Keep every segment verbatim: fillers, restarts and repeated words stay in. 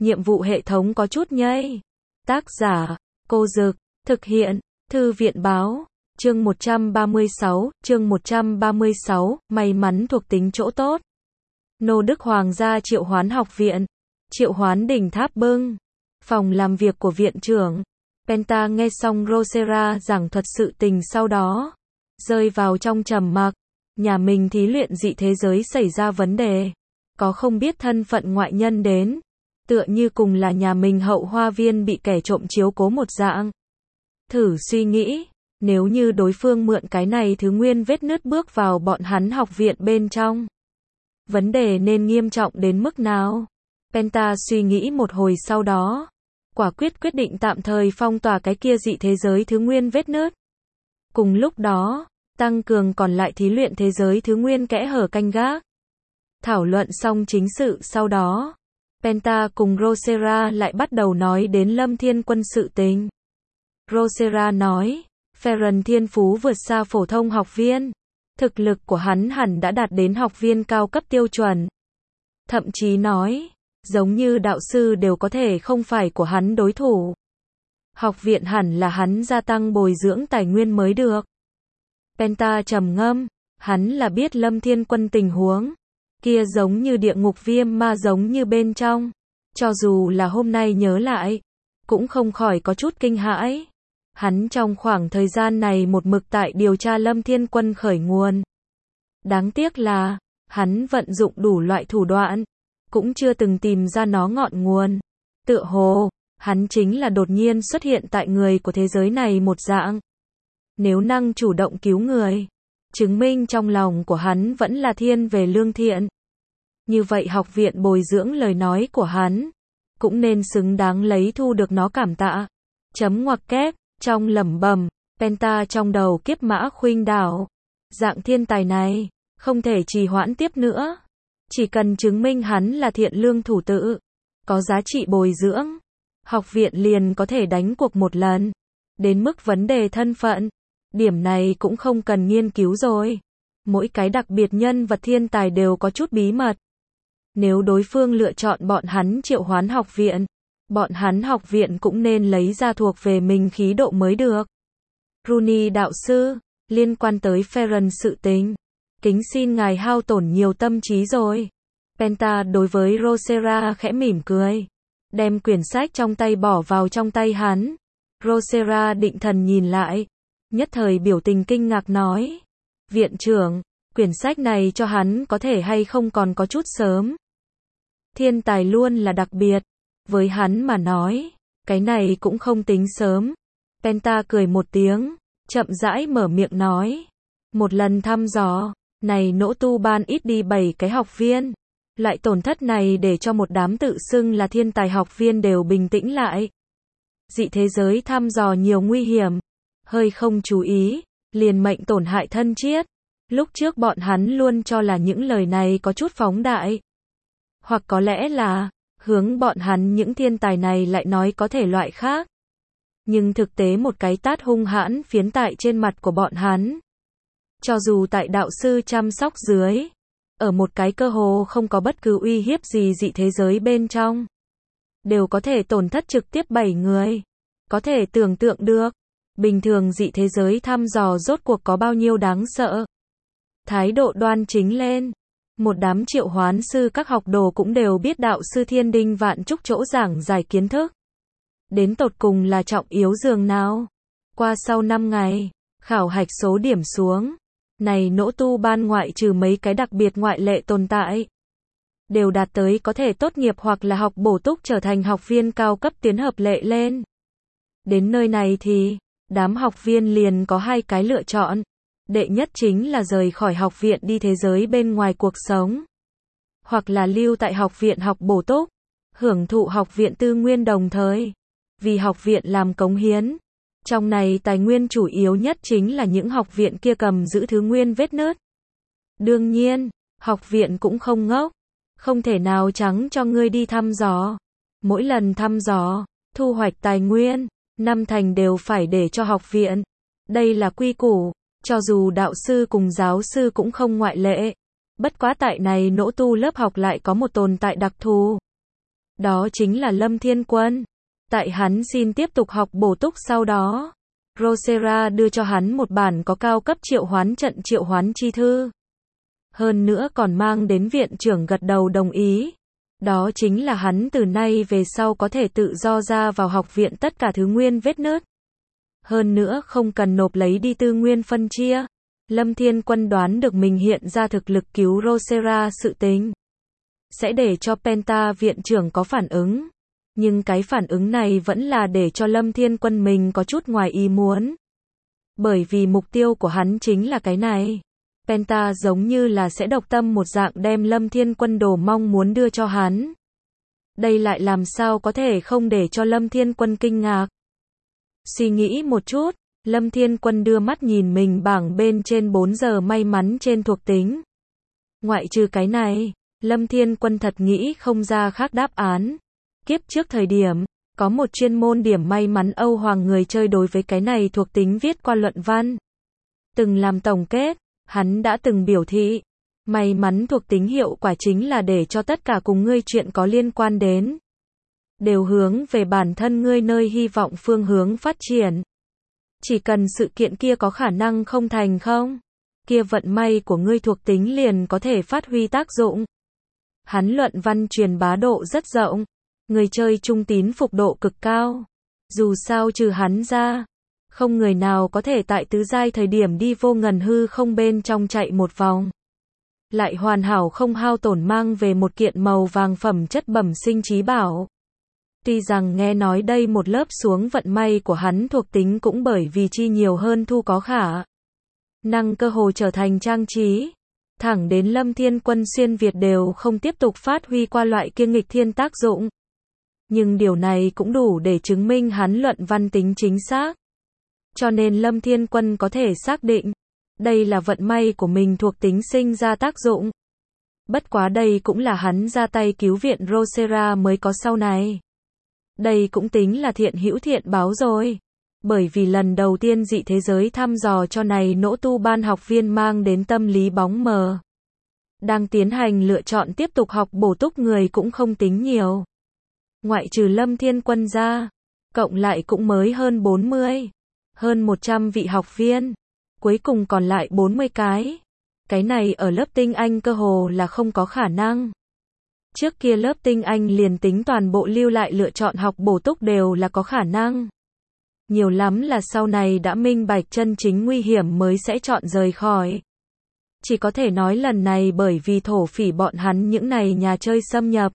nhiệm vụ hệ thống có chút nhây. Tác giả, Cô Dực, thực hiện, Thư viện Báo, chương một trăm ba mươi sáu, chương một trăm ba mươi sáu, may mắn thuộc tính chỗ tốt. Nô Đức Hoàng gia Triệu Hoán học viện, Triệu Hoán đỉnh tháp bưng, phòng làm việc của viện trưởng. Penta nghe xong Rosera giảng thuật sự tình sau đó, rơi vào trong trầm mặc. Nhà mình thí luyện dị thế giới xảy ra vấn đề, có không biết thân phận ngoại nhân đến, tựa như cùng là nhà mình hậu hoa viên bị kẻ trộm chiếu cố một dạng. Thử suy nghĩ, nếu như đối phương mượn cái này thứ nguyên vết nứt bước vào bọn hắn học viện bên trong, vấn đề nên nghiêm trọng đến mức nào? Penta suy nghĩ một hồi sau đó, quả quyết quyết định tạm thời phong tỏa cái kia dị thế giới thứ nguyên vết nứt. Cùng lúc đó, tăng cường còn lại thí luyện thế giới thứ nguyên kẽ hở canh gác. Thảo luận xong chính sự sau đó, Penta cùng Rosera lại bắt đầu nói đến Lâm Thiên Quân sự tình. Rosera nói, Ferren thiên phú vượt xa phổ thông học viên, thực lực của hắn hẳn đã đạt đến học viên cao cấp tiêu chuẩn. Thậm chí nói, giống như đạo sư đều có thể không phải của hắn đối thủ. Học viện hẳn là hắn gia tăng bồi dưỡng tài nguyên mới được. Penta trầm ngâm, hắn là biết Lâm Thiên Quân tình huống, kia giống như địa ngục viêm ma giống như bên trong, cho dù là hôm nay nhớ lại, cũng không khỏi có chút kinh hãi. Hắn trong khoảng thời gian này một mực tại điều tra Lâm Thiên Quân khởi nguồn. Đáng tiếc là, hắn vận dụng đủ loại thủ đoạn, cũng chưa từng tìm ra nó ngọn nguồn. Tựa hồ, hắn chính là đột nhiên xuất hiện tại người của thế giới này một dạng. Nếu năng chủ động cứu người, chứng minh trong lòng của hắn vẫn là thiên về lương thiện. Như vậy học viện bồi dưỡng lời nói của hắn, cũng nên xứng đáng lấy thu được nó cảm tạ. Chấm ngoặc kép, trong lẩm bẩm, Penta trong đầu kiếp mã khuynh đảo. Dạng thiên tài này, không thể trì hoãn tiếp nữa. Chỉ cần chứng minh hắn là thiện lương thủ tự, có giá trị bồi dưỡng, học viện liền có thể đánh cuộc một lần. Đến mức vấn đề thân phận, điểm này cũng không cần nghiên cứu rồi. Mỗi cái đặc biệt nhân vật thiên tài đều có chút bí mật. Nếu đối phương lựa chọn bọn hắn Triệu Hoán học viện, bọn hắn học viện cũng nên lấy ra thuộc về mình khí độ mới được. Rooney đạo sư, liên quan tới Ferren sự tình, kính xin ngài hao tổn nhiều tâm trí rồi. Penta đối với Rosera khẽ mỉm cười, đem quyển sách trong tay bỏ vào trong tay hắn. Rosera định thần nhìn lại, nhất thời biểu tình kinh ngạc nói, viện trưởng, quyển sách này cho hắn có thể hay không còn có chút sớm. Thiên tài luôn là đặc biệt, với hắn mà nói, cái này cũng không tính sớm. Penta cười một tiếng, chậm rãi mở miệng nói, một lần thăm dò, này nỗ tu ban ít đi bảy cái học viên. Loại tổn thất này để cho một đám tự xưng là thiên tài học viên đều bình tĩnh lại. Dị thế giới thăm dò nhiều nguy hiểm, hơi không chú ý, liền mệnh tổn hại thân chiết. Lúc trước bọn hắn luôn cho là những lời này có chút phóng đại. Hoặc có lẽ là, hướng bọn hắn những thiên tài này lại nói có thể loại khác. Nhưng thực tế một cái tát hung hãn phiến tại trên mặt của bọn hắn. Cho dù tại đạo sư chăm sóc dưới, ở một cái cơ hồ không có bất cứ uy hiếp gì dị thế giới bên trong, đều có thể tổn thất trực tiếp bảy người. Có thể tưởng tượng được, bình thường dị thế giới thăm dò rốt cuộc có bao nhiêu đáng sợ. Thái độ đoan chính lên, một đám triệu hoán sư các học đồ cũng đều biết đạo sư thiên đinh vạn trúc chỗ giảng giải kiến thức. Đến tột cùng là trọng yếu dường nào. Qua sau năm ngày, khảo hạch số điểm xuống. Này nỗ tu ban ngoại trừ mấy cái đặc biệt ngoại lệ tồn tại, đều đạt tới có thể tốt nghiệp hoặc là học bổ túc trở thành học viên cao cấp tiến hợp lệ lên. Đến nơi này thì, đám học viên liền có hai cái lựa chọn. Đệ nhất chính là rời khỏi học viện đi thế giới bên ngoài cuộc sống. Hoặc là lưu tại học viện học bổ túc, hưởng thụ học viện tư nguyên đồng thời, vì học viện làm cống hiến. Trong này tài nguyên chủ yếu nhất chính là những học viện kia cầm giữ thứ nguyên vết nứt. Đương nhiên, học viện cũng không ngốc, không thể nào trắng cho ngươi đi thăm dò. Mỗi lần thăm dò, thu hoạch tài nguyên, năm thành đều phải để cho học viện. Đây là quy củ, cho dù đạo sư cùng giáo sư cũng không ngoại lệ. Bất quá tại này nỗ tu lớp học lại có một tồn tại đặc thù. Đó chính là Lâm Thiên Quân. Tại hắn xin tiếp tục học bổ túc sau đó, Rosera đưa cho hắn một bản có cao cấp triệu hoán trận triệu hoán chi thư. Hơn nữa còn mang đến viện trưởng gật đầu đồng ý. Đó chính là hắn từ nay về sau có thể tự do ra vào học viện tất cả thứ nguyên vết nứt. Hơn nữa không cần nộp lấy đi tư nguyên phân chia. Lâm Thiên Quân đoán được mình hiện ra thực lực cứu Rosera sự tình sẽ để cho Penta viện trưởng có phản ứng. Nhưng cái phản ứng này vẫn là để cho Lâm Thiên Quân mình có chút ngoài ý muốn. Bởi vì mục tiêu của hắn chính là cái này. Penta giống như là sẽ độc tâm một dạng đem Lâm Thiên Quân đồ mong muốn đưa cho hắn. Đây lại làm sao có thể không để cho Lâm Thiên Quân kinh ngạc. Suy nghĩ một chút, Lâm Thiên Quân đưa mắt nhìn mình bảng bên trên bốn giờ may mắn trên thuộc tính. Ngoại trừ cái này, Lâm Thiên Quân thật nghĩ không ra khác đáp án. Kiếp trước thời điểm, có một chuyên môn điểm may mắn Âu Hoàng người chơi đối với cái này thuộc tính viết qua luận văn. Từng làm tổng kết, hắn đã từng biểu thị, may mắn thuộc tính hiệu quả chính là để cho tất cả cùng ngươi chuyện có liên quan đến đều hướng về bản thân ngươi nơi hy vọng phương hướng phát triển. Chỉ cần sự kiện kia có khả năng không thành không, kia vận may của ngươi thuộc tính liền có thể phát huy tác dụng. Hắn luận văn truyền bá độ rất rộng, người chơi trung tín phục độ cực cao. Dù sao trừ hắn ra, không người nào có thể tại tứ giai thời điểm đi vô ngần hư không bên trong chạy một vòng. Lại hoàn hảo không hao tổn mang về một kiện màu vàng phẩm chất bẩm sinh trí bảo. Tuy rằng nghe nói đây một lớp xuống vận may của hắn thuộc tính cũng bởi vì chi nhiều hơn thu có khả năng cơ hồ trở thành trang trí. Thẳng đến Lâm Thiên Quân xuyên Việt đều không tiếp tục phát huy qua loại kiêng nghịch thiên tác dụng. Nhưng điều này cũng đủ để chứng minh hắn luận văn tính chính xác. Cho nên Lâm Thiên Quân có thể xác định, đây là vận may của mình thuộc tính sinh ra tác dụng. Bất quá đây cũng là hắn ra tay cứu viện Rosera mới có sau này. Đây cũng tính là thiện hữu thiện báo rồi. Bởi vì lần đầu tiên dị thế giới thăm dò cho này nỗ tu ban học viên mang đến tâm lý bóng mờ. Đang tiến hành lựa chọn tiếp tục học bổ túc người cũng không tính nhiều. Ngoại trừ Lâm Thiên Quân ra, cộng lại cũng mới hơn bốn mươi. Hơn một trăm vị học viên. Cuối cùng còn lại bốn mươi cái. Cái này ở lớp tinh anh cơ hồ là không có khả năng. Trước kia lớp tinh anh liền tính toàn bộ lưu lại lựa chọn học bổ túc đều là có khả năng. Nhiều lắm là sau này đã minh bạch chân chính nguy hiểm mới sẽ chọn rời khỏi. Chỉ có thể nói lần này bởi vì thổ phỉ bọn hắn những này nhà chơi xâm nhập.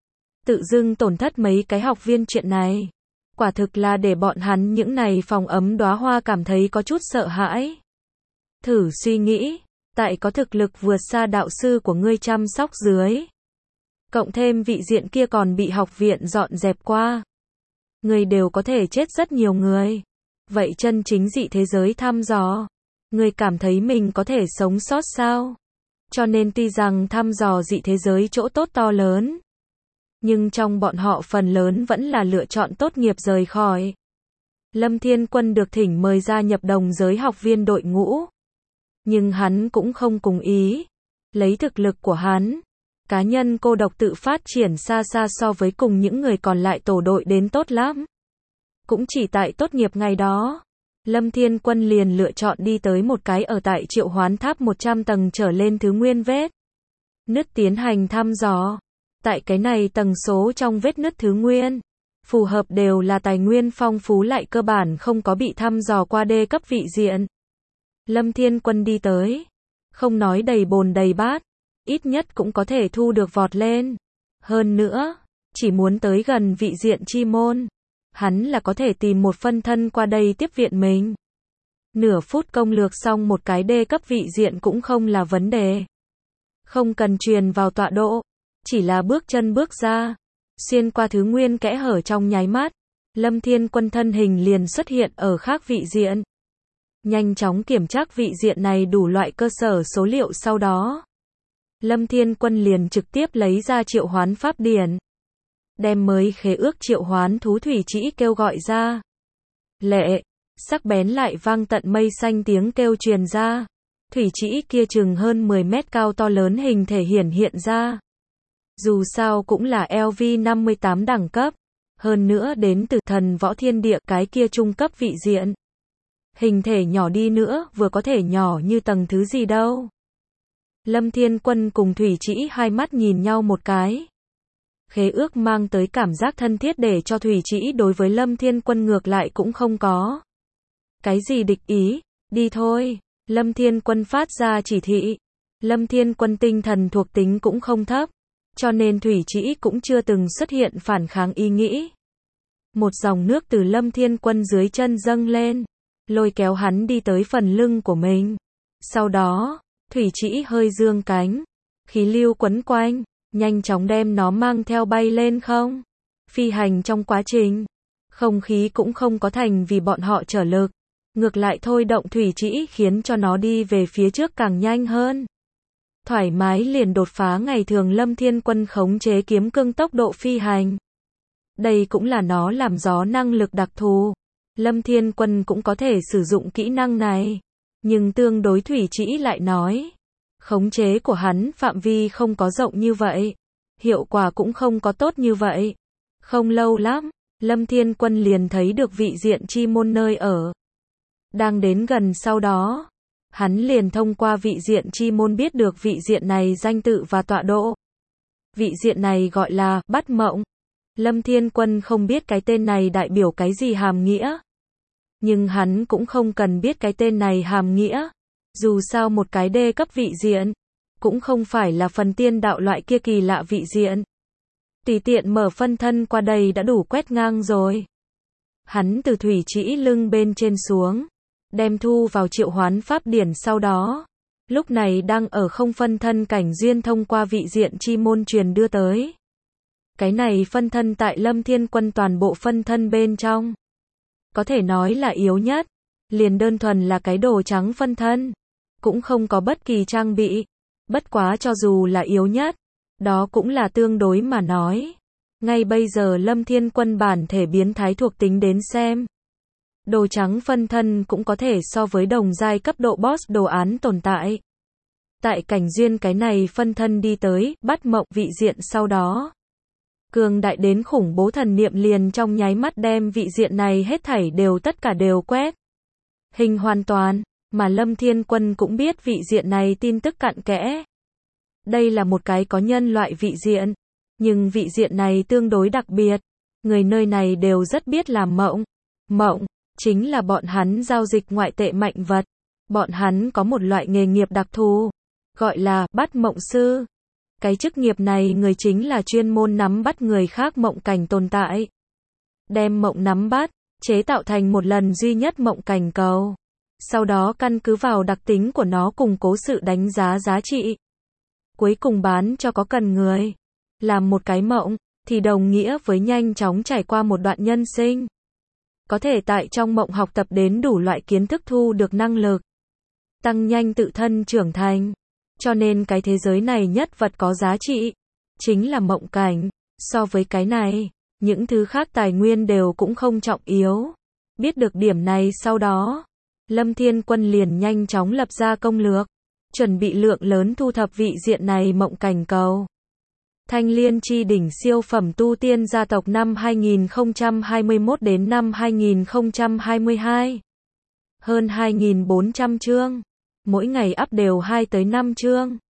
Tự dưng tổn thất mấy cái học viên chuyện này. Quả thực là để bọn hắn những này phòng ấm đóa hoa cảm thấy có chút sợ hãi. Thử suy nghĩ, tại có thực lực vượt xa đạo sư của ngươi chăm sóc dưới. Cộng thêm vị diện kia còn bị học viện dọn dẹp qua. Người đều có thể chết rất nhiều người. Vậy chân chính dị thế giới thăm dò. Người cảm thấy mình có thể sống sót sao? Cho nên tuy rằng thăm dò dị thế giới chỗ tốt to lớn. Nhưng trong bọn họ phần lớn vẫn là lựa chọn tốt nghiệp rời khỏi. Lâm Thiên Quân được thỉnh mời gia nhập đồng giới học viên đội ngũ. Nhưng hắn cũng không cùng ý. Lấy thực lực của hắn. Cá nhân cô độc tự phát triển xa xa so với cùng những người còn lại tổ đội đến tốt lắm. Cũng chỉ tại tốt nghiệp ngày đó, Lâm Thiên Quân liền lựa chọn đi tới một cái ở tại triệu hoán tháp một trăm tầng trở lên thứ nguyên vết nứt tiến hành thăm dò. Tại cái này tầng số trong vết nứt thứ nguyên, phù hợp đều là tài nguyên phong phú lại cơ bản không có bị thăm dò qua đê cấp vị diện. Lâm Thiên Quân đi tới, không nói đầy bồn đầy bát, ít nhất cũng có thể thu được vọt lên. Hơn nữa, chỉ muốn tới gần vị diện chi môn, hắn là có thể tìm một phân thân qua đây tiếp viện mình. Nửa phút công lược xong một cái đê cấp vị diện cũng không là vấn đề. Không cần truyền vào tọa độ, chỉ là bước chân bước ra, xuyên qua thứ nguyên kẽ hở trong nháy mắt, Lâm Thiên Quân thân hình liền xuất hiện ở khác vị diện. Nhanh chóng kiểm tra vị diện này đủ loại cơ sở số liệu sau đó. Lâm Thiên Quân liền trực tiếp lấy ra triệu hoán pháp điển. Đem mới khế ước triệu hoán thú thủy trĩ kêu gọi ra. Lệ, sắc bén lại vang tận mây xanh tiếng kêu truyền ra. Thủy trĩ kia chừng hơn mười mét cao to lớn hình thể hiển hiện ra. Dù sao cũng là L V năm mươi tám đẳng cấp. Hơn nữa đến từ thần võ thiên địa, cái kia trung cấp vị diện. Hình thể nhỏ đi nữa, vừa có thể nhỏ như tầng thứ gì đâu. Lâm Thiên Quân cùng Thủy Trĩ hai mắt nhìn nhau một cái. Khế ước mang tới cảm giác thân thiết để cho Thủy Trĩ đối với Lâm Thiên Quân ngược lại cũng không có. Cái gì địch ý, đi thôi. Lâm Thiên Quân phát ra chỉ thị. Lâm Thiên Quân tinh thần thuộc tính cũng không thấp, cho nên Thủy Trĩ cũng chưa từng xuất hiện phản kháng ý nghĩ. Một dòng nước từ Lâm Thiên Quân dưới chân dâng lên, lôi kéo hắn đi tới phần lưng của mình. Sau đó, Thủy Trĩ hơi dương cánh, khí lưu quấn quanh, nhanh chóng đem nó mang theo bay lên không. Phi hành trong quá trình, không khí cũng không có thành vì bọn họ trở lực, ngược lại thôi động Thủy Trĩ khiến cho nó đi về phía trước càng nhanh hơn. Thoải mái liền đột phá ngày thường Lâm Thiên Quân khống chế kiếm cương tốc độ phi hành. Đây cũng là nó làm gió năng lực đặc thù. Lâm Thiên Quân cũng có thể sử dụng kỹ năng này, nhưng tương đối Thủy Trĩ lại nói, khống chế của hắn phạm vi không có rộng như vậy, hiệu quả cũng không có tốt như vậy. Không lâu lắm, Lâm Thiên Quân liền thấy được vị diện chi môn nơi ở. Đang đến gần sau đó, hắn liền thông qua vị diện chi môn biết được vị diện này danh tự và tọa độ. Vị diện này gọi là Bát Mộng. Lâm Thiên Quân không biết cái tên này đại biểu cái gì hàm nghĩa. Nhưng hắn cũng không cần biết cái tên này hàm nghĩa. Dù sao một cái đê cấp vị diện, cũng không phải là phần tiên đạo loại kia kỳ lạ vị diện. Tùy tiện mở phân thân qua đây đã đủ quét ngang rồi. Hắn từ Thủy Trĩ lưng bên trên xuống, đem thu vào triệu hoán pháp điển sau đó. Lúc này đang ở không phân thân cảnh duyên thông qua vị diện chi môn truyền đưa tới. Cái này phân thân tại Lâm Thiên Quân toàn bộ phân thân bên trong, có thể nói là yếu nhất. Liền đơn thuần là cái đồ trắng phân thân, cũng không có bất kỳ trang bị. Bất quá cho dù là yếu nhất, đó cũng là tương đối mà nói. Ngay bây giờ Lâm Thiên Quân bản thể biến thái thuộc tính đến xem, đồ trắng phân thân cũng có thể so với đồng giai cấp độ boss đồ án tồn tại. Tại cảnh duyên cái này phân thân đi tới Bát Mộng vị diện sau đó, cường đại đến khủng bố thần niệm liền trong nháy mắt đem vị diện này hết thảy đều tất cả đều quét hình hoàn toàn, mà Lâm Thiên Quân cũng biết vị diện này tin tức cặn kẽ. Đây là một cái có nhân loại vị diện, nhưng vị diện này tương đối đặc biệt, người nơi này đều rất biết làm mộng. Mộng chính là bọn hắn giao dịch ngoại tệ mạnh vật. Bọn hắn có một loại nghề nghiệp đặc thù, gọi là bắt mộng sư. Cái chức nghiệp này người chính là chuyên môn nắm bắt người khác mộng cảnh tồn tại. Đem mộng nắm bắt, chế tạo thành một lần duy nhất mộng cảnh cầu. Sau đó căn cứ vào đặc tính của nó củng cố sự đánh giá giá trị. Cuối cùng bán cho có cần người. Làm một cái mộng, thì đồng nghĩa với nhanh chóng trải qua một đoạn nhân sinh. Có thể tại trong mộng học tập đến đủ loại kiến thức thu được năng lực. Tăng nhanh tự thân trưởng thành. Cho nên cái thế giới này nhất vật có giá trị, chính là mộng cảnh. So với cái này, những thứ khác tài nguyên đều cũng không trọng yếu. Biết được điểm này sau đó, Lâm Thiên Quân liền nhanh chóng lập ra công lược, chuẩn bị lượng lớn thu thập vị diện này mộng cảnh cầu. Thanh Liên Chi Đỉnh siêu phẩm tu tiên gia tộc năm hai nghìn không trăm hai mươi mốt đến năm hai nghìn không trăm hai mươi hai. Hơn hai nghìn bốn trăm chương. Mỗi ngày up đều hai tới năm chương.